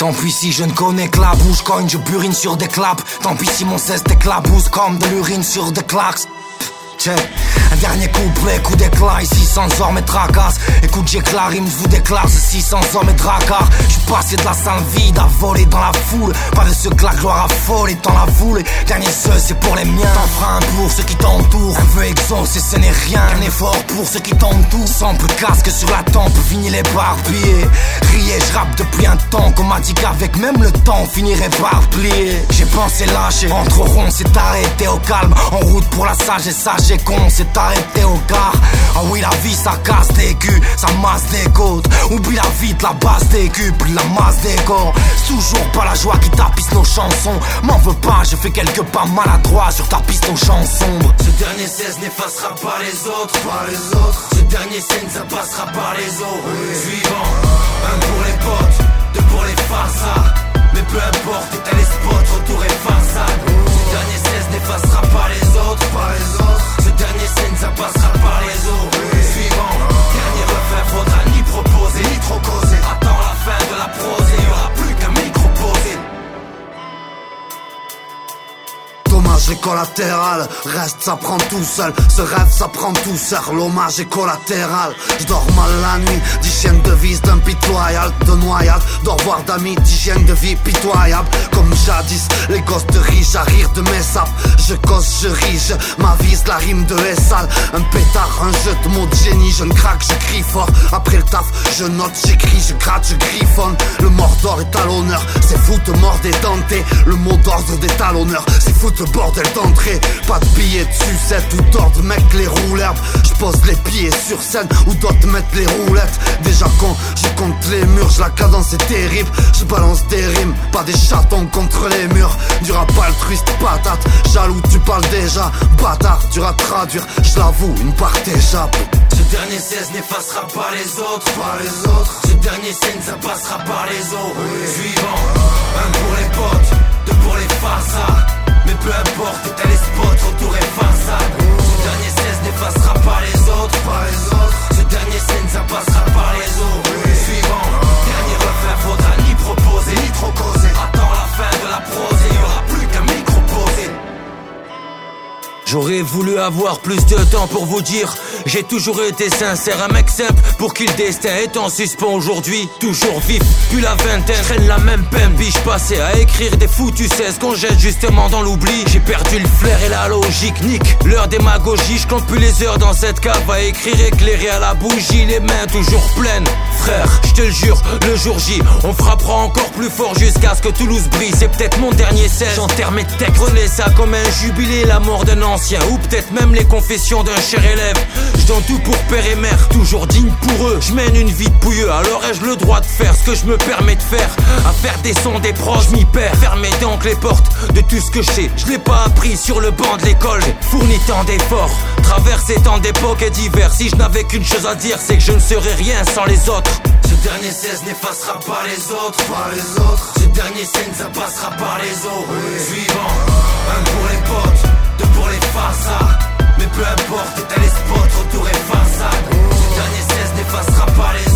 Tant pis si je ne connais que la bouche, cogne, je burine sur des claps. Tant pis si mon cesse t'éclabousse comme de l'urine sur des claques. Check. Un dernier couplet, coup d'éclat, ici sans hommes et tracasse. Écoute j'éclare, il me vous déclare ceci sans hommes et dracard. J'suis passé de la salle vide à voler dans la foule. Pas de ce que la gloire affole dans la foule. Dernier seul c'est pour les miens. T'en feras un pour ceux qui t'entourent. Un peu exaucé ce n'est rien. Un effort pour ceux qui t'entourent. Sample casque sur la tempe, vinyle éparpillé. Riez, j'rappe depuis un temps qu'on m'a dit qu'avec même le temps on finirait par plier. J'ai pensé lâcher, entre rond c'est arrêté au calme. En route pour la sagesse, sage et con, c'est arrêté au gare. Ah oui la vie ça casse des culs, ça masse des côtes. Oublie la vite la base des culs, puis la masse des corps. C'est toujours pas la joie qui tapisse nos chansons. M'en veux pas, je fais quelques pas maladroits sur ta piste aux champs sombres. Ce dernier 16 n'effacera pas les autres, pas les autres. Ce dernier scène ça passera par les autres, oui. Suivant, un pour les potes, deux pour les farçards. Mais peu importe, t'as les spots, retour et façade. Ce dernier 16 n'effacera pas les autres, pas les autres. Ce dernier scène ça passera par les autres, oui. Suivant, dernier refrain, faudra ni proposer, ni trop causer. Attends la fin de la prose et y'aura plus qu'un micro posé. Dommage est collatéral, reste ça prend tout seul. Ce rêve ça prend tout seul, l'hommage est collatéral. Je dors mal la nuit, d'hygiène de vie d'impitoyable, de noyade, d'au revoir d'amis, d'hygiène de vie pitoyable. Comme jadis, les gosses de riches à rire de mes sapes. Je cause, je ris, je m'avise la rime de Essal. Un pétard, un jeu de mots de génie, je ne craque, je crie fort. Après le taf, je note, j'écris, je gratte, je griffonne. Le Mordor est à l'honneur, c'est foot mort des dentés. Le mot d'ordre des talonneurs, c'est foot bordel d'entrée. Pas de billets de sucette ou d'ordre, mec les roues l'herbe. Je pose les pieds sur scène où d'autres mettent les roulettes. Déjà quand je compte les murs, je la cadence c'est terrible. Je balance des rimes, pas des chatons contre les murs. Du rap altruiste patate, jaloux tu parles déjà. Bâtard, dur à traduire, je l'avoue, une part échappe. Ce dernier 16 n'effacera pas les autres, pas les autres. Ce dernier scène ça passera par les autres, oui. Suivant, un pour les potes, deux pour les farçards. Mais peu importe, t'as les spots, retour et façade. Ce dernier 16 n'effacera pas les autres, pas les autres. Ce dernier scène ça passera par les autres, oui. Suivant, dernier refrain, faudra ni proposer, ni trop causer. Attends la fin de la prose et y'aura plus qu'un micro posé. J'aurais voulu avoir plus de temps pour vous dire. J'ai toujours été sincère, un mec simple pour qui le destin est en suspens aujourd'hui. Toujours vif, puis la vingtaine, je traîne la même peine. Biche passée à écrire des foutus 16 qu'on jette justement dans l'oubli. J'ai perdu le flair et la logique, nique l'heure démagogie. Je compte plus les heures dans cette cave à écrire éclairé à la bougie. Les mains toujours pleines, frère, je te le jure, le jour J on frappera encore plus fort jusqu'à ce que Toulouse brille. C'est peut-être mon dernier 16, j'enterre mes textes. Prenez ça comme un jubilé, la mort d'un ancien, ou peut-être même les confessions d'un cher élève. Je donne tout pour père et mère, toujours digne pour eux. Je mène une vie de pouilleux, alors ai-je le droit de faire ce que je me permets de faire? À faire des sons, des proches, je m'y perds. Fermer donc les portes de tout ce que je sais. Je l'ai pas appris sur le banc de l'école. J'ai fourni tant d'efforts, traversé tant d'époques et divers. Si je n'avais qu'une chose à dire, c'est que je ne serais rien sans les autres. Ce dernier 16 n'effacera pas les autres, pas les autres. Ce dernier scène ça passera par les autres, oui. Suivant, un pour les potes, deux pour les farçards. Mais peu importe, t'as les spots, retour et façade. Ce dernier 16 n'effacera pas les